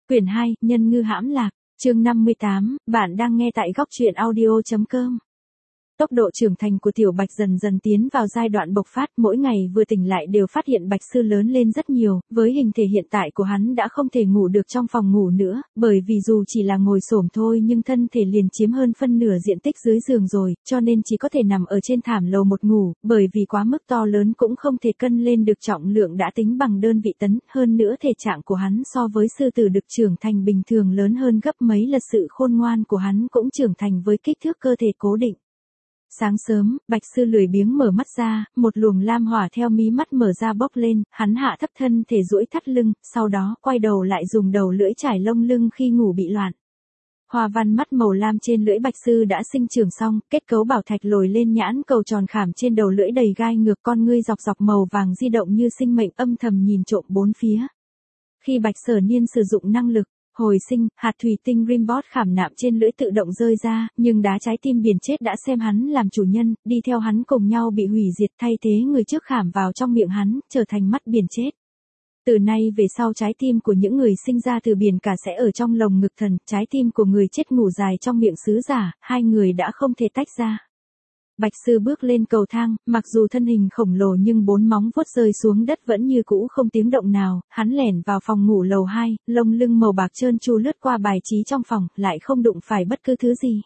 Quyển 2, Nhân ngư hãm lạc, chương 58, bạn đang nghe tại góc truyện audio.com. Tốc độ trưởng thành của Tiểu Bạch dần dần tiến vào giai đoạn bộc phát, mỗi ngày vừa tỉnh lại đều phát hiện Bạch Sư lớn lên rất nhiều, với hình thể hiện tại của hắn đã không thể ngủ được trong phòng ngủ nữa, bởi vì dù chỉ là ngồi xổm thôi nhưng thân thể liền chiếm hơn phân nửa diện tích dưới giường rồi, cho nên chỉ có thể nằm ở trên thảm lầu một ngủ, bởi vì quá mức to lớn cũng không thể cân lên được trọng lượng đã tính bằng đơn vị tấn, hơn nữa thể trạng của hắn so với sư tử đực trưởng thành bình thường lớn hơn gấp mấy lần, sự khôn ngoan của hắn cũng trưởng thành với kích thước cơ thể cố định. Sáng sớm, Bạch Sư lười biếng mở mắt ra, một luồng lam hỏa theo mí mắt mở ra bốc lên, hắn hạ thấp thân thể duỗi thắt lưng, sau đó quay đầu lại dùng đầu lưỡi trải lông lưng khi ngủ bị loạn. Hoa văn mắt màu lam trên lưỡi Bạch Sư đã sinh trưởng xong, kết cấu bảo thạch lồi lên nhãn cầu tròn khảm trên đầu lưỡi đầy gai ngược, con ngươi dọc dọc màu vàng di động như sinh mệnh âm thầm nhìn trộm bốn phía. Khi Bạch Sở Niên sử dụng năng lực hồi sinh, hạt thủy tinh Rimbot khảm nạm trên lưỡi tự động rơi ra, nhưng đá trái tim biển chết đã xem hắn làm chủ nhân, đi theo hắn cùng nhau bị hủy diệt, thay thế người trước khảm vào trong miệng hắn, trở thành mắt biển chết. Từ nay về sau trái tim của những người sinh ra từ biển cả sẽ ở trong lồng ngực thần, trái tim của người chết ngủ dài trong miệng sứ giả, hai người đã không thể tách ra. Bạch Sư bước lên cầu thang, mặc dù thân hình khổng lồ nhưng bốn móng vuốt rơi xuống đất vẫn như cũ không tiếng động nào, hắn lẻn vào phòng ngủ lầu 2, lông lưng màu bạc trơn tru lướt qua bài trí trong phòng, lại không đụng phải bất cứ thứ gì.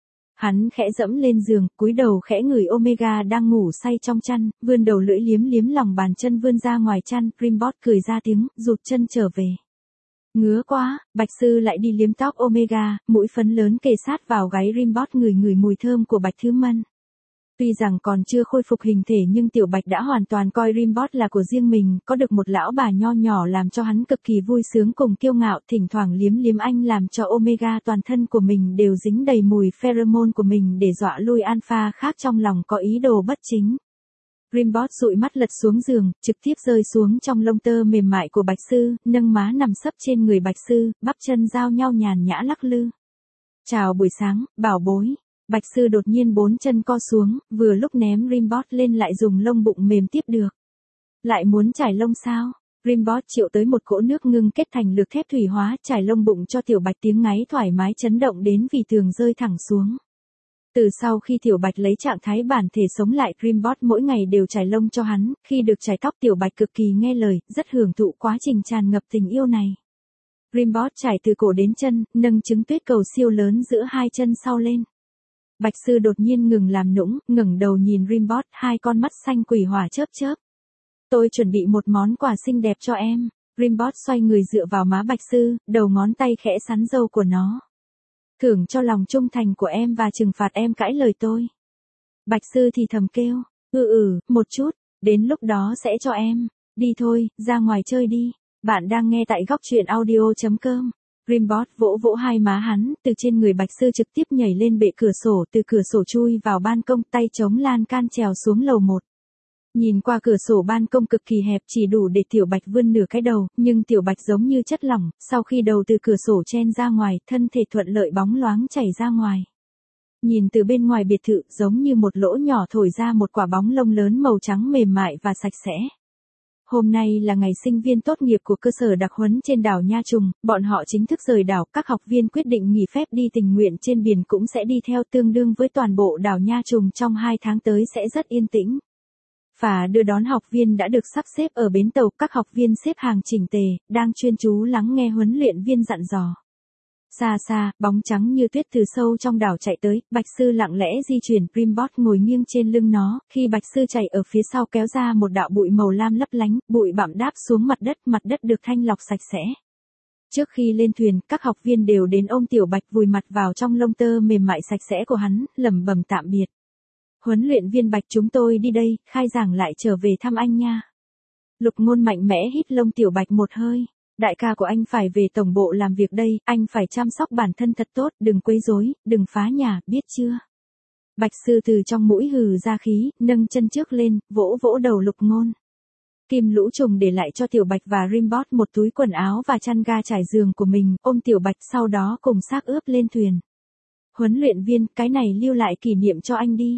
Hắn khẽ dẫm lên giường, cúi đầu khẽ ngửi Omega đang ngủ say trong chăn, vươn đầu lưỡi liếm liếm lòng bàn chân vươn ra ngoài chăn, Rimbot cười ra tiếng, rụt chân trở về. Ngứa quá, Bạch Sư lại đi liếm tóc Omega, mũi phấn lớn kề sát vào gáy Rimbot, ngửi mùi thơm của Bạch Thứ Mân. Tuy rằng còn chưa khôi phục hình thể nhưng Tiểu Bạch đã hoàn toàn coi Rimbot là của riêng mình, có được một lão bà nho nhỏ làm cho hắn cực kỳ vui sướng cùng kiêu ngạo, thỉnh thoảng liếm liếm anh làm cho Omega toàn thân của mình đều dính đầy mùi pheromone của mình để dọa lui alpha khác trong lòng có ý đồ bất chính. Rimbot dụi mắt lật xuống giường, trực tiếp rơi xuống trong lông tơ mềm mại của Bạch Sư, nâng má nằm sấp trên người Bạch Sư, bắp chân giao nhau nhàn nhã lắc lư. Chào buổi sáng, bảo bối. Bạch Sư đột nhiên bốn chân co xuống, vừa lúc ném Rimbot lên lại dùng lông bụng mềm tiếp được. Lại muốn trải lông sao? Rimbot triệu tới một cỗ nước ngưng kết thành lực thép thủy hóa, trải lông bụng cho Tiểu Bạch, tiếng ngáy thoải mái chấn động đến vì tường rơi thẳng xuống. Từ sau khi Tiểu Bạch lấy trạng thái bản thể sống lại, Rimbot mỗi ngày đều trải lông cho hắn, khi được trải tóc Tiểu Bạch cực kỳ nghe lời, rất hưởng thụ quá trình tràn ngập tình yêu này. Rimbot trải từ cổ đến chân, nâng trứng tuyết cầu siêu lớn giữa hai chân sau lên. Bạch Sư đột nhiên ngừng làm nũng, ngẩng đầu nhìn Rimbot, hai con mắt xanh quỷ hỏa chớp chớp. Tôi chuẩn bị một món quà xinh đẹp cho em. Rimbot xoay người dựa vào má Bạch Sư, đầu ngón tay khẽ sắn râu của nó. Thưởng cho lòng trung thành của em và trừng phạt em cãi lời tôi. Bạch Sư thì thầm kêu, một chút, đến lúc đó sẽ cho em. Đi thôi, ra ngoài chơi đi. Bạn đang nghe tại góc truyện audio.com. Rimbot vỗ vỗ hai má hắn, từ trên người Bạch Sư trực tiếp nhảy lên bệ cửa sổ, từ cửa sổ chui vào ban công, tay chống lan can trèo xuống lầu 1. Nhìn qua cửa sổ ban công cực kỳ hẹp, chỉ đủ để Tiểu Bạch vươn nửa cái đầu, nhưng Tiểu Bạch giống như chất lỏng, sau khi đầu từ cửa sổ chen ra ngoài, thân thể thuận lợi bóng loáng chảy ra ngoài. Nhìn từ bên ngoài biệt thự, giống như một lỗ nhỏ thổi ra một quả bóng lông lớn màu trắng mềm mại và sạch sẽ. Hôm nay là ngày sinh viên tốt nghiệp của cơ sở đặc huấn trên đảo Nha Trùng, bọn họ chính thức rời đảo, các học viên quyết định nghỉ phép đi tình nguyện trên biển cũng sẽ đi theo, tương đương với toàn bộ đảo Nha Trùng trong 2 tháng tới sẽ rất yên tĩnh. Phà đưa đón học viên đã được sắp xếp ở bến tàu, các học viên xếp hàng chỉnh tề, đang chuyên chú lắng nghe huấn luyện viên dặn dò. Xa xa, bóng trắng như tuyết từ sâu trong đảo chạy tới, Bạch Sư lặng lẽ di chuyển, Rimbot ngồi nghiêng trên lưng nó, khi Bạch Sư chạy ở phía sau kéo ra một đạo bụi màu lam lấp lánh, bụi bặm đáp xuống mặt đất được thanh lọc sạch sẽ. Trước khi lên thuyền, các học viên đều đến ôm Tiểu Bạch vùi mặt vào trong lông tơ mềm mại sạch sẽ của hắn, lẩm bẩm tạm biệt. Huấn luyện viên Bạch, chúng tôi đi đây, khai giảng lại trở về thăm anh nha. Lục Ngôn mạnh mẽ hít lông Tiểu Bạch một hơi. Đại ca của anh phải về tổng bộ làm việc đây, anh phải chăm sóc bản thân thật tốt, đừng quấy rối, đừng phá nhà, biết chưa? Bạch Sư từ trong mũi hừ ra khí, nâng chân trước lên, vỗ vỗ đầu Lục Ngôn. Kim Lũ Trùng để lại cho Tiểu Bạch và Rimbot một túi quần áo và chăn ga trải giường của mình, ôm Tiểu Bạch sau đó cùng xác ướp lên thuyền. Huấn luyện viên, cái này lưu lại kỷ niệm cho anh đi.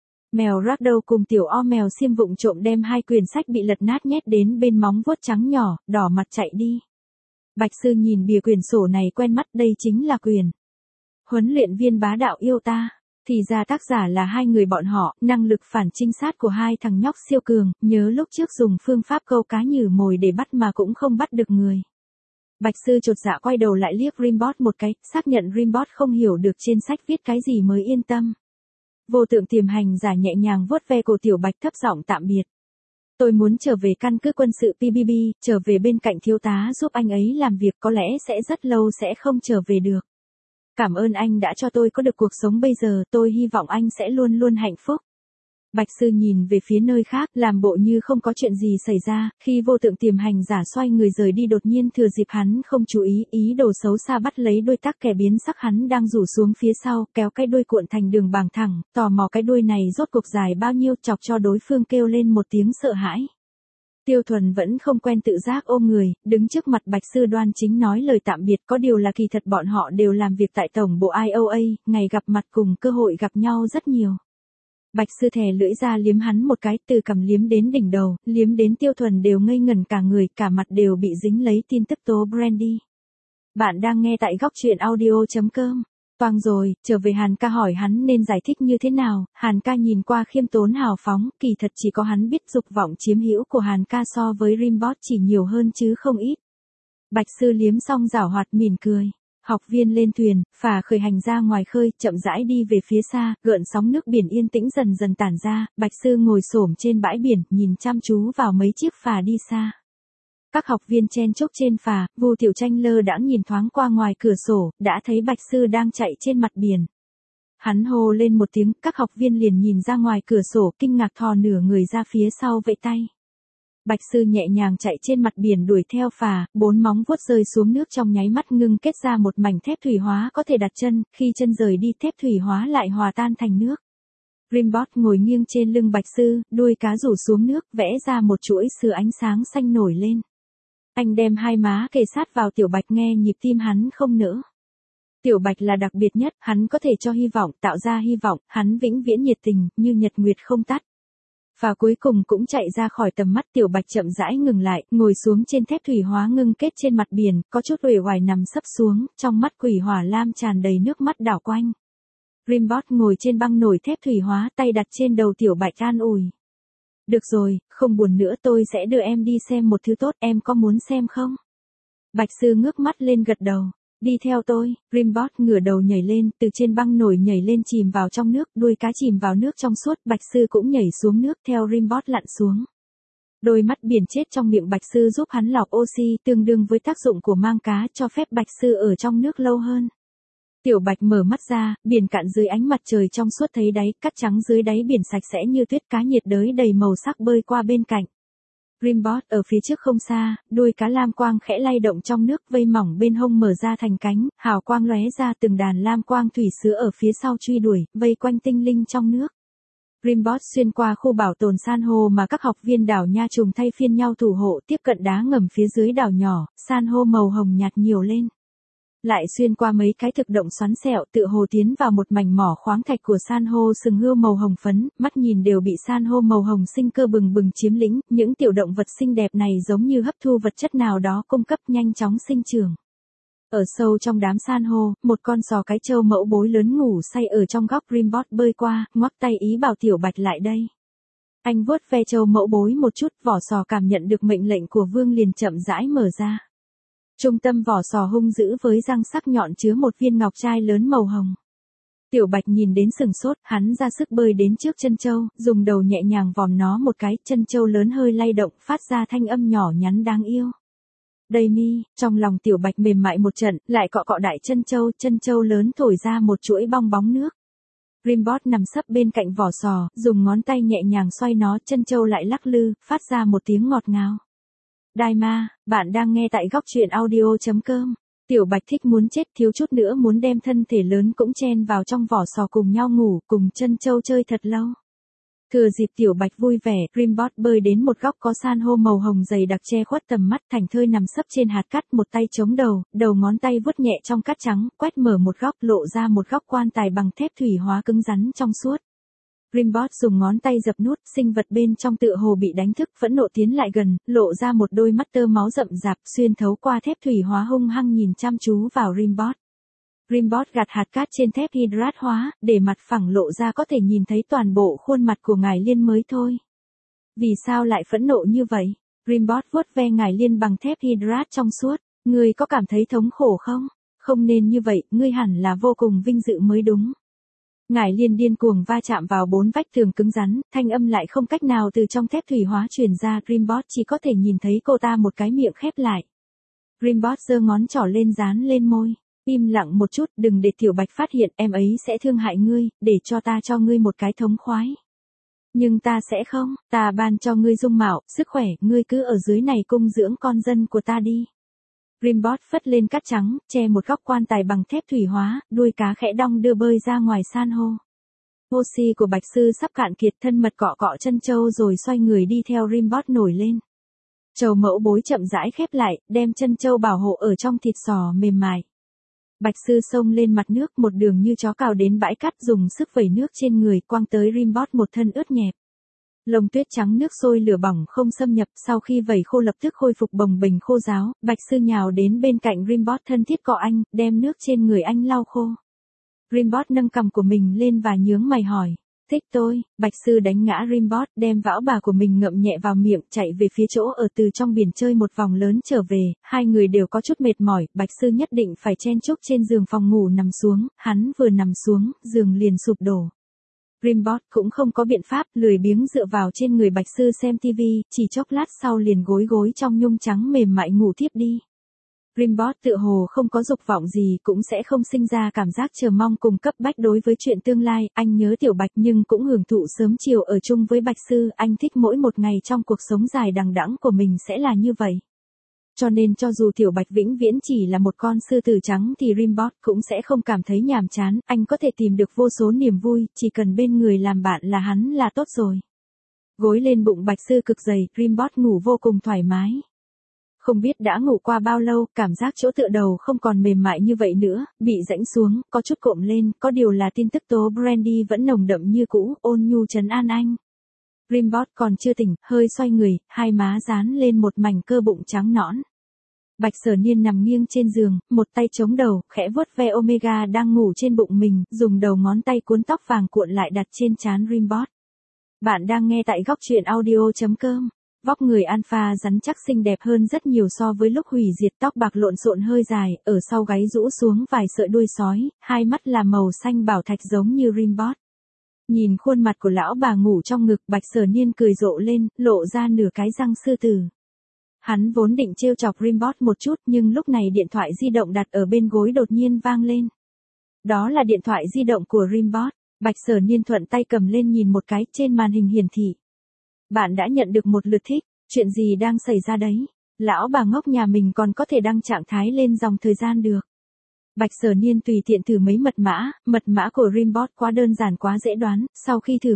Mèo Ragdoll cùng tiểu o mèo xiêm vụng trộm đem 2 quyển sách bị lật nát nhét đến bên móng vuốt trắng nhỏ, đỏ mặt chạy đi. Bạch Sư nhìn bìa quyển sổ này quen mắt, đây chính là quyển Huấn luyện viên bá đạo yêu ta. Thì ra tác giả là hai người bọn họ, năng lực phản trinh sát của hai thằng nhóc siêu cường, nhớ lúc trước dùng phương pháp câu cá nhử mồi để bắt mà cũng không bắt được người. Bạch Sư chột dạ quay đầu lại liếc Rimbot một cái, xác nhận Rimbot không hiểu được trên sách viết cái gì mới yên tâm. Vô Tượng Tiềm Hành giả nhẹ nhàng vuốt ve cổ Tiểu Bạch thấp giọng tạm biệt. Tôi muốn trở về căn cứ quân sự PBB, trở về bên cạnh thiếu tá giúp anh ấy làm việc, có lẽ sẽ rất lâu sẽ không trở về được. Cảm ơn anh đã cho tôi có được cuộc sống bây giờ, tôi hy vọng anh sẽ luôn luôn hạnh phúc. Bạch Sư nhìn về phía nơi khác, làm bộ như không có chuyện gì xảy ra, khi Vô Tượng Tiềm Hành giả xoay người rời đi đột nhiên thừa dịp hắn không chú ý đồ xấu xa bắt lấy đuôi tắc kè biến sắc hắn đang rủ xuống phía sau, kéo cái đuôi cuộn thành đường bằng thẳng, tò mò cái đuôi này rốt cuộc dài bao nhiêu, chọc cho đối phương kêu lên một tiếng sợ hãi. Tiêu Thuần vẫn không quen tự giác ôm người, đứng trước mặt Bạch Sư đoan chính nói lời tạm biệt, có điều là kỳ thật bọn họ đều làm việc tại tổng bộ IOA, ngày gặp mặt cùng cơ hội gặp nhau rất nhiều. Bạch Sư thè lưỡi ra liếm hắn một cái, từ cằm liếm đến đỉnh đầu, liếm đến Tiêu Thuần đều ngây ngẩn cả người, cả mặt đều bị dính lấy tin tức tố Brandy. Bạn đang nghe tại góc truyện audio.com. Toang rồi, trở về Hàn Ca hỏi hắn nên giải thích như thế nào, Hàn Ca nhìn qua khiêm tốn hào phóng, kỳ thật chỉ có hắn biết dục vọng chiếm hữu của Hàn Ca so với Rimbot chỉ nhiều hơn chứ không ít. Bạch Sư liếm xong giảo hoạt mỉm cười. Học viên lên thuyền, phà khởi hành ra ngoài khơi, chậm rãi đi về phía xa, gợn sóng nước biển yên tĩnh dần dần tản ra, Bạch Sư ngồi xổm trên bãi biển, nhìn chăm chú vào mấy chiếc phà đi xa. Các học viên chen chúc trên phà, Vu Tiểu Tranh lơ đãng nhìn thoáng qua ngoài cửa sổ, đã thấy Bạch Sư đang chạy trên mặt biển. Hắn hô lên một tiếng, các học viên liền nhìn ra ngoài cửa sổ, kinh ngạc thò nửa người ra phía sau vẫy tay. Bạch Sư nhẹ nhàng chạy trên mặt biển đuổi theo phà, bốn móng vuốt rơi xuống nước trong nháy mắt ngưng kết ra một mảnh thép thủy hóa có thể đặt chân, khi chân rời đi thép thủy hóa lại hòa tan thành nước. Rimbot ngồi nghiêng trên lưng Bạch Sư, đuôi cá rủ xuống nước, vẽ ra một chuỗi sứa ánh sáng xanh nổi lên. Anh đem hai má kề sát vào Tiểu Bạch nghe nhịp tim hắn không nỡ. Tiểu Bạch là đặc biệt nhất, hắn có thể cho hy vọng, tạo ra hy vọng, hắn vĩnh viễn nhiệt tình, như nhật nguyệt không tắt. Và cuối cùng cũng chạy ra khỏi tầm mắt, Tiểu Bạch chậm rãi ngừng lại, ngồi xuống trên thép thủy hóa ngưng kết trên mặt biển, có chút uể oải nằm sấp xuống, trong mắt quỷ hỏa lam tràn đầy nước mắt đảo quanh. Rimbot ngồi trên băng nồi thép thủy hóa, tay đặt trên đầu Tiểu Bạch an ủi. Được rồi, không buồn nữa, tôi sẽ đưa em đi xem một thứ tốt, em có muốn xem không? Bạch Sư ngước mắt lên gật đầu. Đi theo tôi, Rimbot ngửa đầu nhảy lên, từ trên băng nổi nhảy lên chìm vào trong nước, đuôi cá chìm vào nước trong suốt, Bạch Sư cũng nhảy xuống nước theo Rimbot lặn xuống. Đôi mắt biển chết trong miệng Bạch Sư giúp hắn lọc oxy, tương đương với tác dụng của mang cá, cho phép Bạch Sư ở trong nước lâu hơn. Tiểu Bạch mở mắt ra, biển cạn dưới ánh mặt trời trong suốt thấy đáy, cát trắng dưới đáy biển sạch sẽ như tuyết, cá nhiệt đới đầy màu sắc bơi qua bên cạnh. Rimbot ở phía trước không xa, đuôi cá lam quang khẽ lay động trong nước, vây mỏng bên hông mở ra thành cánh, hào quang lóe ra, từng đàn lam quang thủy sứa ở phía sau truy đuổi, vây quanh tinh linh trong nước. Rimbot xuyên qua khu bảo tồn san hô mà các học viên đảo Nha Trùng thay phiên nhau thủ hộ, tiếp cận đá ngầm phía dưới đảo nhỏ, san hô màu hồng nhạt nhiều lên. Lại xuyên qua mấy cái thực động xoắn xẹo, tự hồ tiến vào một mảnh mỏ khoáng thạch của san hô sừng hươu màu hồng phấn, mắt nhìn đều bị san hô màu hồng sinh cơ bừng bừng chiếm lĩnh, những tiểu động vật xinh đẹp này giống như hấp thu vật chất nào đó cung cấp nhanh chóng sinh trưởng. Ở sâu trong đám san hô, một con sò cái trâu mẫu bối lớn ngủ say ở trong góc, Rimbot bơi qua, ngoắc tay ý bảo Tiểu Bạch lại đây. Anh vuốt ve trâu mẫu bối một chút, vỏ sò cảm nhận được mệnh lệnh của vương liền chậm rãi mở ra. Trung tâm vỏ sò hung dữ với răng sắc nhọn chứa một viên ngọc trai lớn màu hồng. Tiểu Bạch nhìn đến sừng sốt, hắn ra sức bơi đến trước chân trâu, dùng đầu nhẹ nhàng vòm nó một cái, chân trâu lớn hơi lay động, phát ra thanh âm nhỏ nhắn đáng yêu. Đầy mi, trong lòng Tiểu Bạch mềm mại một trận, lại cọ cọ đại chân trâu lớn thổi ra một chuỗi bong bóng nước. Rimbot nằm sấp bên cạnh vỏ sò, dùng ngón tay nhẹ nhàng xoay nó, chân trâu lại lắc lư, phát ra một tiếng ngọt ngào. Daima, bạn đang nghe tại góc truyện audio.com. Tiểu Bạch thích muốn chết, thiếu chút nữa muốn đem thân thể lớn cũng chen vào trong vỏ sò cùng nhau ngủ, cùng chân trâu chơi thật lâu. Thừa dịp Tiểu Bạch vui vẻ, Rimbot bơi đến một góc có san hô màu hồng dày đặc che khuất tầm mắt, thành thơi nằm sấp trên hạt cát, một tay chống đầu, đầu ngón tay vuốt nhẹ trong cát trắng, quét mở một góc, lộ ra một góc quan tài bằng thép thủy hóa cứng rắn trong suốt. Rimbot dùng ngón tay dập nút, sinh vật bên trong tựa hồ bị đánh thức, phẫn nộ tiến lại gần, lộ ra một đôi mắt tơ máu rậm rạp, xuyên thấu qua thép thủy hóa hung hăng nhìn chăm chú vào Rimbot. Rimbot gạt hạt cát trên thép hydrat hóa, để mặt phẳng lộ ra có thể nhìn thấy toàn bộ khuôn mặt của ngải liên mới thôi. Vì sao lại phẫn nộ như vậy? Rimbot vuốt ve ngải liên bằng thép hydrat trong suốt. Ngươi có cảm thấy thống khổ không? Không nên như vậy, ngươi hẳn là vô cùng vinh dự mới đúng. Ngải liên điên cuồng va chạm vào 4 vách tường cứng rắn, thanh âm lại không cách nào từ trong thép thủy hóa truyền ra, Rimbot chỉ có thể nhìn thấy cô ta một cái miệng khép lại. Rimbot giơ ngón trỏ lên dán lên môi. Im lặng một chút, đừng để Tiểu Bạch phát hiện, em ấy sẽ thương hại ngươi, để cho ta cho ngươi một cái thống khoái. Nhưng ta sẽ không, ta ban cho ngươi dung mạo, sức khỏe, ngươi cứ ở dưới này cung dưỡng con dân của ta đi. Rimbot phất lên cát trắng, che một góc quan tài bằng thép thủy hóa, đuôi cá khẽ đong đưa bơi ra ngoài san hô. Oxy của Bạch Sư sắp cạn kiệt, thân mật cọ cọ chân châu rồi xoay người đi theo Rimbot nổi lên. Trầu mẫu bối chậm rãi khép lại, đem chân châu bảo hộ ở trong thịt sò mềm mại. Bạch Sư xông lên mặt nước, một đường như chó cào đến bãi cát, dùng sức vẩy nước trên người, quăng tới Rimbot một thân ướt nhẹp. Lông tuyết trắng nước sôi lửa bỏng không xâm nhập, sau khi vẩy khô lập tức khôi phục bồng bềnh khô ráo. Bạch Sư nhào đến bên cạnh Rimbot thân thiết cọ anh, đem nước trên người anh lau khô. Rimbot nâng cằm của mình lên và nhướng mày hỏi, thích tôi? Bạch Sư đánh ngã Rimbot, đem vão bà của mình ngậm nhẹ vào miệng, chạy về phía chỗ ở, từ trong biển chơi một vòng lớn trở về. Hai người đều có chút mệt mỏi, Bạch Sư nhất định phải chen chúc trên giường phòng ngủ nằm xuống, hắn vừa nằm xuống, giường liền sụp đổ. Rimbot cũng không có biện pháp, lười biếng dựa vào trên người Bạch Sư xem tivi, chỉ chốc lát sau liền gối gối trong nhung trắng mềm mại ngủ tiếp đi. Rimbot tựa hồ không có dục vọng gì, cũng sẽ không sinh ra cảm giác chờ mong cùng cấp bách đối với chuyện tương lai. Anh nhớ Tiểu Bạch nhưng cũng hưởng thụ sớm chiều ở chung với Bạch Sư, anh thích mỗi một ngày trong cuộc sống dài đằng đẵng của mình sẽ là như vậy. Cho nên cho dù Tiểu Bạch vĩnh viễn chỉ là một con sư tử trắng thì Rimbot cũng sẽ không cảm thấy nhàm chán, anh có thể tìm được vô số niềm vui, chỉ cần bên người làm bạn là hắn là tốt rồi. Gối lên bụng Bạch Sư cực dày, Rimbot ngủ vô cùng thoải mái. Không biết đã ngủ qua bao lâu, cảm giác chỗ tựa đầu không còn mềm mại như vậy nữa, bị rãnh xuống, có chút cộm lên, có điều là tin tức tố Brandy vẫn nồng đậm như cũ, ôn nhu trấn an anh. Rimbot còn chưa tỉnh, hơi xoay người, hai má dán lên một mảnh cơ bụng trắng nõn. Bạch Sở Niên nằm nghiêng trên giường, một tay chống đầu, khẽ vuốt ve Omega đang ngủ trên bụng mình, dùng đầu ngón tay cuốn tóc vàng cuộn lại đặt trên trán Rimbot. Bạn đang nghe tại góc truyện audio.com. Vóc người alpha rắn chắc xinh đẹp hơn rất nhiều so với lúc hủy diệt, tóc bạc lộn xộn hơi dài, ở sau gáy rũ xuống vài sợi đuôi sói, hai mắt là màu xanh bảo thạch giống như Rimbot. Nhìn khuôn mặt của lão bà ngủ trong ngực, Bạch Sở Niên cười rộ lên, lộ ra nửa cái răng sư tử. Hắn vốn định trêu chọc Rimbot một chút, nhưng lúc này điện thoại di động đặt ở bên gối đột nhiên vang lên. Đó là điện thoại di động của Rimbot. Bạch Sở Niên thuận tay cầm lên nhìn một cái, trên màn hình hiển thị. Bạn đã nhận được một lượt thích, chuyện gì đang xảy ra đấy? Lão bà ngốc nhà mình còn có thể đăng trạng thái lên dòng thời gian được. Bạch Sở Niên tùy tiện thử mấy mật mã của Rimbot quá đơn giản quá dễ đoán, sau khi thử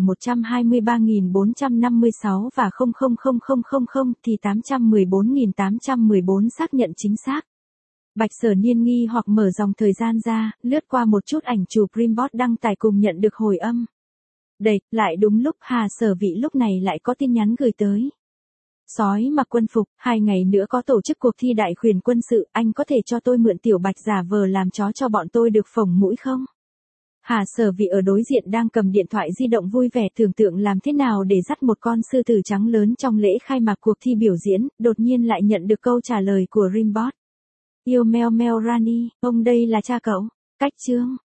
123.456 và 000000 thì 814.814 xác nhận chính xác. Bạch Sở Niên nghi hoặc mở dòng thời gian ra, lướt qua một chút ảnh chụp Rimbot đăng tải cùng nhận được hồi âm. Đây, lại đúng lúc Hà Sở Vị lúc này lại có tin nhắn gửi tới. Sói mặc quân phục, 2 ngày nữa có tổ chức cuộc thi đại khuyển quân sự, anh có thể cho tôi mượn Tiểu Bạch giả vờ làm chó cho bọn tôi được phồng mũi không? Hà Sở Vị ở đối diện đang cầm điện thoại di động vui vẻ tưởng tượng làm thế nào để dắt một con sư tử trắng lớn trong lễ khai mạc cuộc thi biểu diễn, đột nhiên lại nhận được câu trả lời của Rimbot. Yêu Mel Mel Rani, ông đây là cha cậu. Cách chương.